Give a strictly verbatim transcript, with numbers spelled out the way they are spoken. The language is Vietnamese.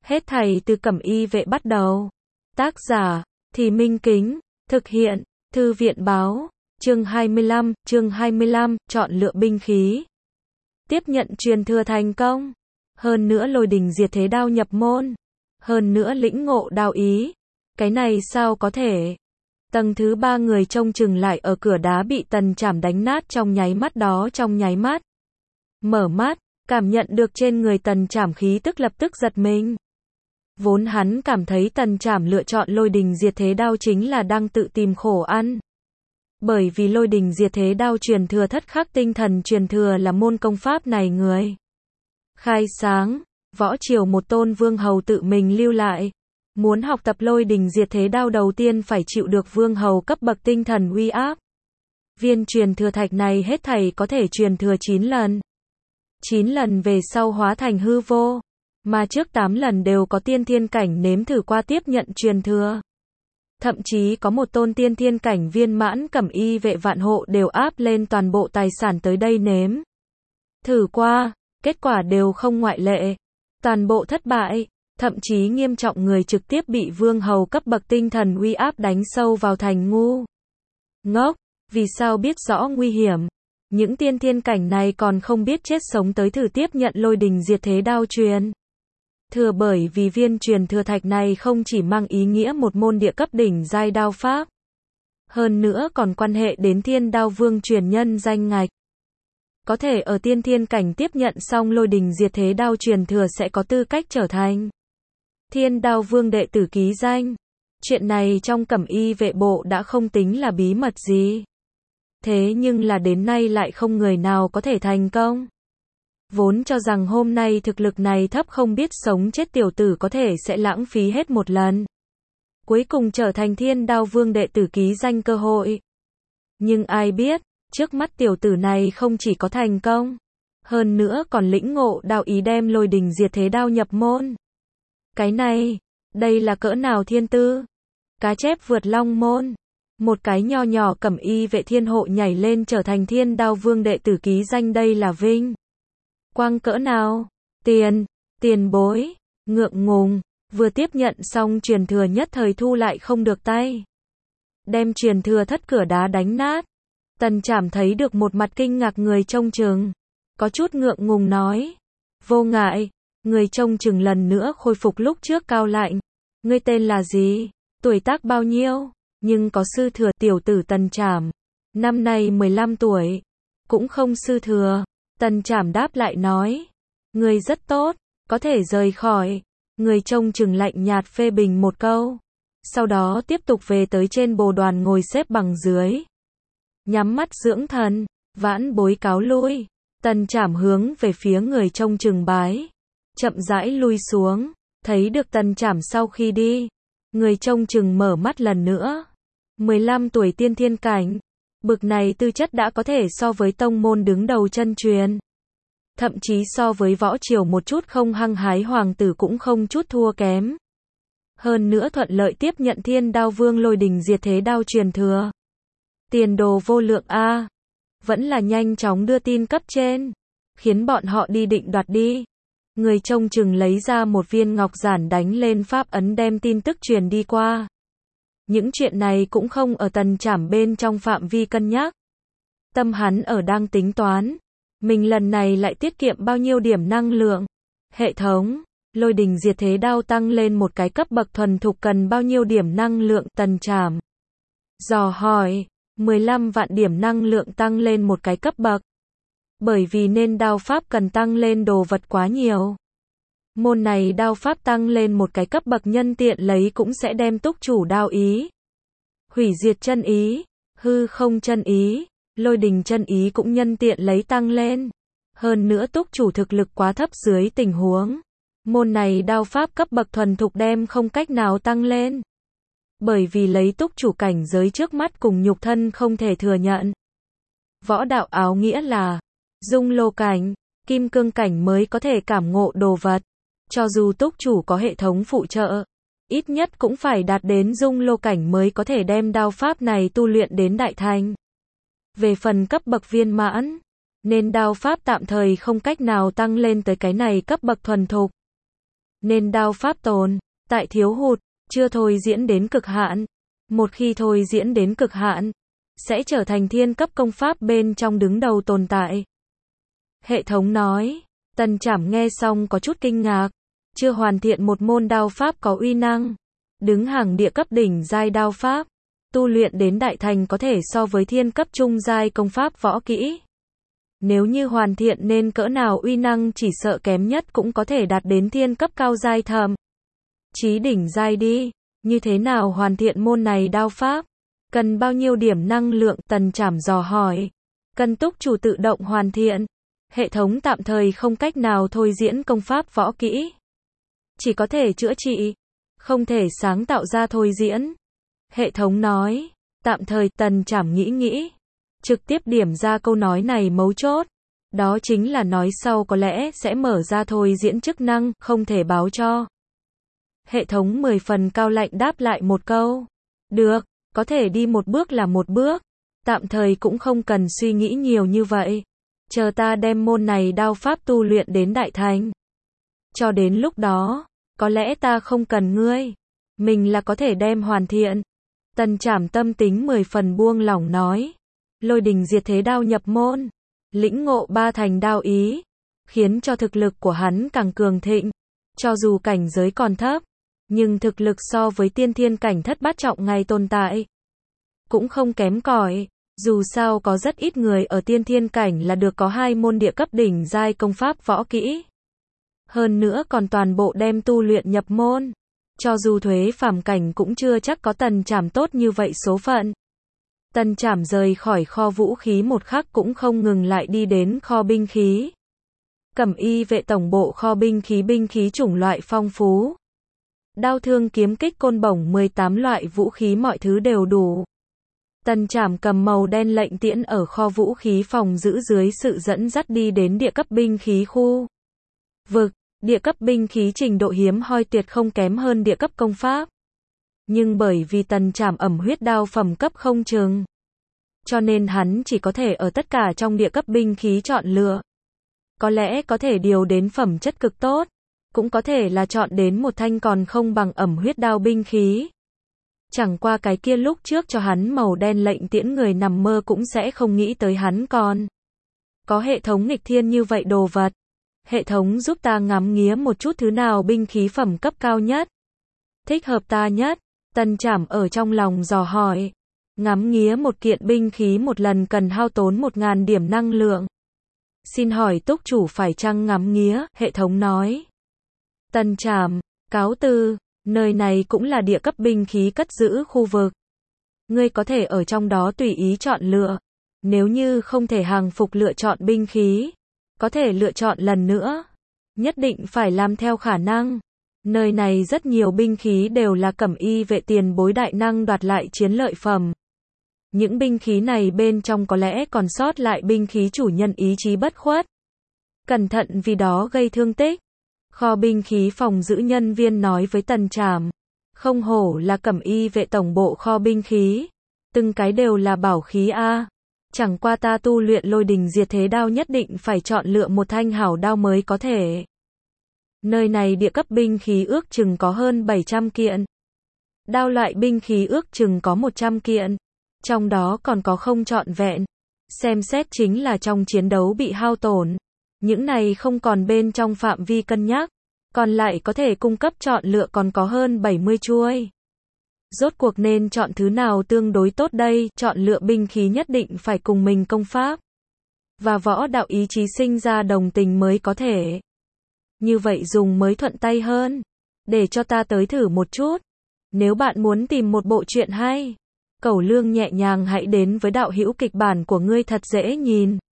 Hết thảy từ Cẩm Y Vệ bắt đầu. Tác giả, Thì Minh Kính, thực hiện, Thư viện báo, chương hai mươi lăm, chương hai mươi lăm, chọn lựa binh khí. Tiếp nhận truyền thừa thành công. Hơn nữa Lôi Đình Diệt Thế Đao nhập môn. Hơn nữa lĩnh ngộ đao ý. Cái này sao có thể? Tầng thứ ba người trông chừng lại ở cửa đá bị Tần Trảm đánh nát trong nháy mắt đó trong nháy mắt. Mở mắt, cảm nhận được trên người Tần Trảm khí tức lập tức giật mình. Vốn hắn cảm thấy Tần Trảm lựa chọn Lôi Đình Diệt Thế Đao chính là đang tự tìm khổ ăn. Bởi vì Lôi Đình Diệt Thế Đao truyền thừa thất khắc tinh thần truyền thừa là môn công pháp này người khai sáng, võ triều một tôn vương hầu tự mình lưu lại. Muốn học tập Lôi Đình Diệt Thế Đao đầu tiên phải chịu được vương hầu cấp bậc tinh thần uy áp. Viên truyền thừa thạch này hết thảy có thể truyền thừa chín lần. chín lần về sau hóa thành hư vô. Mà trước tám lần đều có tiên thiên cảnh nếm thử qua tiếp nhận truyền thừa. Thậm chí có một tôn tiên thiên cảnh viên mãn Cẩm Y Vệ vạn hộ đều áp lên toàn bộ tài sản tới đây nếm thử qua, kết quả đều không ngoại lệ. Toàn bộ thất bại, thậm chí nghiêm trọng người trực tiếp bị vương hầu cấp bậc tinh thần uy áp đánh sâu vào thành ngu ngốc. Vì sao biết rõ nguy hiểm? Những tiên thiên cảnh này còn không biết chết sống tới thử tiếp nhận Lôi Đình Diệt Thế Đao truyền thừa, bởi vì viên truyền thừa thạch này không chỉ mang ý nghĩa một môn địa cấp đỉnh giai đao pháp, hơn nữa còn quan hệ đến Thiên Đao Vương truyền nhân danh ngạch. Có thể ở tiên thiên cảnh tiếp nhận xong Lôi Đình Diệt Thế Đao truyền thừa sẽ có tư cách trở thành Thiên Đao Vương đệ tử ký danh. Chuyện này trong Cẩm Y Vệ bộ đã không tính là bí mật gì. Thế nhưng là đến nay lại không người nào có thể thành công. Vốn cho rằng hôm nay thực lực này thấp không biết sống chết tiểu tử có thể sẽ lãng phí hết một lần. Cuối cùng trở thành Thiên Đao Vương đệ tử ký danh cơ hội. Nhưng ai biết, trước mắt tiểu tử này không chỉ có thành công, hơn nữa còn lĩnh ngộ đao ý đem Lôi Đình Diệt Thế Đao nhập môn. Cái này, đây là cỡ nào thiên tư? Cá chép vượt long môn. Một cái nho nhỏ Cẩm Y Vệ thiên hộ nhảy lên trở thành Thiên Đao Vương đệ tử ký danh, đây là vinh quang cỡ nào? Tiền, tiền bối, ngượng ngùng, vừa tiếp nhận xong truyền thừa nhất thời thu lại không được tay. Đem truyền thừa thất cửa đá đánh nát. Tần Trảm thấy được một mặt kinh ngạc người trông chừng. Có chút ngượng ngùng nói. Vô ngại, người trông chừng lần nữa khôi phục lúc trước cao lạnh. Ngươi tên là gì? Tuổi tác bao nhiêu? Nhưng có sư thừa. Tiểu tử Tần Trảm. Năm nay mười lăm tuổi. Cũng không sư thừa. Tần Trảm đáp lại nói. Người rất tốt, có thể rời khỏi. Người trông chừng lạnh nhạt phê bình một câu. Sau đó tiếp tục về tới trên bồ đoàn ngồi xếp bằng dưới. Nhắm mắt dưỡng thần, vãn bối cáo lui. Tần Trảm hướng về phía người trông chừng bái. Chậm rãi lui xuống, thấy được Tần Trảm sau khi đi. Người trông chừng mở mắt lần nữa. mười lăm tuổi tiên thiên cảnh. Bực này tư chất đã có thể so với tông môn đứng đầu chân truyền. Thậm chí so với võ triều một chút không hăng hái hoàng tử cũng không chút thua kém. Hơn nữa thuận lợi tiếp nhận Thiên Đao Vương Lôi Đình Diệt Thế Đao truyền thừa. Tiền đồ vô lượng a. Vẫn là nhanh chóng đưa tin cấp trên, khiến bọn họ đi định đoạt đi. Người trông chừng lấy ra một viên ngọc giản đánh lên pháp ấn đem tin tức truyền đi qua. Những chuyện này cũng không ở Tần Trảm bên trong phạm vi cân nhắc. Tâm hắn ở đang tính toán. Mình lần này lại tiết kiệm bao nhiêu điểm năng lượng. Hệ thống, Lôi Đình Diệt Thế Đao tăng lên một cái cấp bậc thuần thục cần bao nhiêu điểm năng lượng? Tần Trảm dò hỏi. mười lăm vạn điểm năng lượng tăng lên một cái cấp bậc. Bởi vì nên đao pháp cần tăng lên đồ vật quá nhiều. Môn này đao pháp tăng lên một cái cấp bậc nhân tiện lấy cũng sẽ đem túc chủ đao ý, hủy diệt chân ý, hư không chân ý, Lôi đình chân ý cũng nhân tiện lấy tăng lên. Hơn nữa túc chủ thực lực quá thấp dưới tình huống. Môn này đao pháp cấp bậc thuần thục đem không cách nào tăng lên. Bởi vì lấy túc chủ cảnh giới trước mắt cùng nhục thân không thể thừa nhận. Võ đạo áo nghĩa là dung lô cảnh, kim cương cảnh mới có thể cảm ngộ đồ vật. Cho dù túc chủ có hệ thống phụ trợ, ít nhất cũng phải đạt đến dung lô cảnh mới có thể đem đao pháp này tu luyện đến đại thành. Về phần cấp bậc viên mãn, nên đao pháp tạm thời không cách nào tăng lên tới cái này cấp bậc thuần thục. nên đao pháp tồn tại thiếu hụt, chưa thôi diễn đến cực hạn. Một khi thôi diễn đến cực hạn, sẽ trở thành thiên cấp công pháp bên trong đứng đầu tồn tại. Hệ thống nói. Tần Trảm nghe xong có chút kinh ngạc. Chưa hoàn thiện một môn đao pháp có uy năng, đứng hàng địa cấp đỉnh giai đao pháp, tu luyện đến đại thành có thể so với thiên cấp trung giai công pháp võ kỹ. Nếu như hoàn thiện nên cỡ nào uy năng chỉ sợ kém nhất cũng có thể đạt đến thiên cấp cao giai thậm chí đỉnh giai đi. Như thế nào hoàn thiện môn này đao pháp? Cần bao nhiêu điểm năng lượng? Tần Trảm dò hỏi. Cần túc chủ tự động hoàn thiện. Hệ thống tạm thời không cách nào thôi diễn công pháp võ kỹ. Chỉ có thể chữa trị, không thể sáng tạo ra thôi diễn. Hệ thống nói. Tạm thời. Tần Trảm nghĩ nghĩ, trực tiếp điểm ra câu nói này mấu chốt. Đó chính là nói sau có lẽ sẽ mở ra thôi diễn chức năng, không thể báo cho. Hệ thống mười phần cao lạnh đáp lại một câu. Được, có thể đi một bước là một bước. Tạm thời cũng không cần suy nghĩ nhiều như vậy. Chờ ta đem môn này đao pháp tu luyện đến đại thành. Cho đến lúc đó, có lẽ ta không cần ngươi. Mình là có thể đem hoàn thiện. Tần Trảm tâm tính mười phần buông lỏng nói. Lôi đình diệt thế đao nhập môn. Lĩnh ngộ ba thành đao ý. Khiến cho thực lực của hắn càng cường thịnh. Cho dù cảnh giới còn thấp, nhưng thực lực so với tiên thiên cảnh thất bát trọng ngày tồn tại cũng không kém cỏi. Dù sao có rất ít người ở tiên thiên cảnh là được có hai môn địa cấp đỉnh giai công pháp võ kỹ. Hơn nữa còn toàn bộ đem tu luyện nhập môn. Cho dù thuế phàm cảnh cũng chưa chắc có Tần Trảm tốt như vậy số phận. Tần Trảm rời khỏi kho vũ khí một khắc cũng không ngừng lại đi đến kho binh khí. Cẩm y vệ tổng bộ kho binh khí, binh khí chủng loại phong phú. Đao thương kiếm kích côn bổng mười tám loại vũ khí mọi thứ đều đủ. Tần Trảm cầm màu đen lệnh tiễn ở kho vũ khí phòng giữ dưới sự dẫn dắt đi đến địa cấp binh khí khu vực. Địa cấp binh khí trình độ hiếm hoi tuyệt không kém hơn địa cấp công pháp. Nhưng bởi vì Tần Trảm ẩm huyết đao phẩm cấp không chừng, cho nên hắn chỉ có thể ở tất cả trong địa cấp binh khí chọn lựa. Có lẽ có thể điều đến phẩm chất cực tốt, cũng có thể là chọn đến một thanh còn không bằng ẩm huyết đao binh khí. Chẳng qua cái kia lúc trước cho hắn màu đen lệnh tiễn người nằm mơ cũng sẽ không nghĩ tới hắn còn có hệ thống nghịch thiên như vậy đồ vật. Hệ thống giúp ta ngắm nghía một chút thứ nào binh khí phẩm cấp cao nhất, thích hợp ta nhất. Tần Trảm ở trong lòng dò hỏi. Ngắm nghía một kiện binh khí một lần cần hao tốn một ngàn điểm năng lượng. Xin hỏi túc chủ phải chăng ngắm nghía? Hệ thống nói. Tần Trảm, cáo từ, nơi này cũng là địa cấp binh khí cất giữ khu vực. Ngươi có thể ở trong đó tùy ý chọn lựa. Nếu như không thể hàng phục lựa chọn binh khí, có thể lựa chọn lần nữa. Nhất định phải làm theo khả năng. Nơi này rất nhiều binh khí đều là cẩm y vệ tiền bối đại năng đoạt lại chiến lợi phẩm. Những binh khí này bên trong có lẽ còn sót lại binh khí chủ nhân ý chí bất khuất. Cẩn thận vì đó gây thương tích. Kho binh khí phòng giữ nhân viên nói với Tần Trảm. Không hổ là cẩm y vệ tổng bộ kho binh khí. Từng cái đều là bảo khí a. Chẳng qua ta tu luyện lôi đình diệt thế đao nhất định phải chọn lựa một thanh hảo đao mới có thể. Nơi này địa cấp binh khí ước chừng có hơn bảy trăm kiện. Đao loại binh khí ước chừng có một trăm kiện. Trong đó còn có không trọn vẹn. Xem xét chính là trong chiến đấu bị hao tổn. Những này không còn bên trong phạm vi cân nhắc. Còn lại có thể cung cấp chọn lựa còn có hơn bảy mươi chuôi. Rốt cuộc nên chọn thứ nào tương đối tốt đây? Chọn lựa binh khí nhất định phải cùng mình công pháp và võ đạo ý chí sinh ra đồng tình mới có thể. Như vậy dùng mới thuận tay hơn. Để cho ta tới thử một chút. Nếu bạn muốn tìm một bộ truyện hay, cẩu lương nhẹ nhàng hãy đến với đạo hữu kịch bản của ngươi thật dễ nhìn.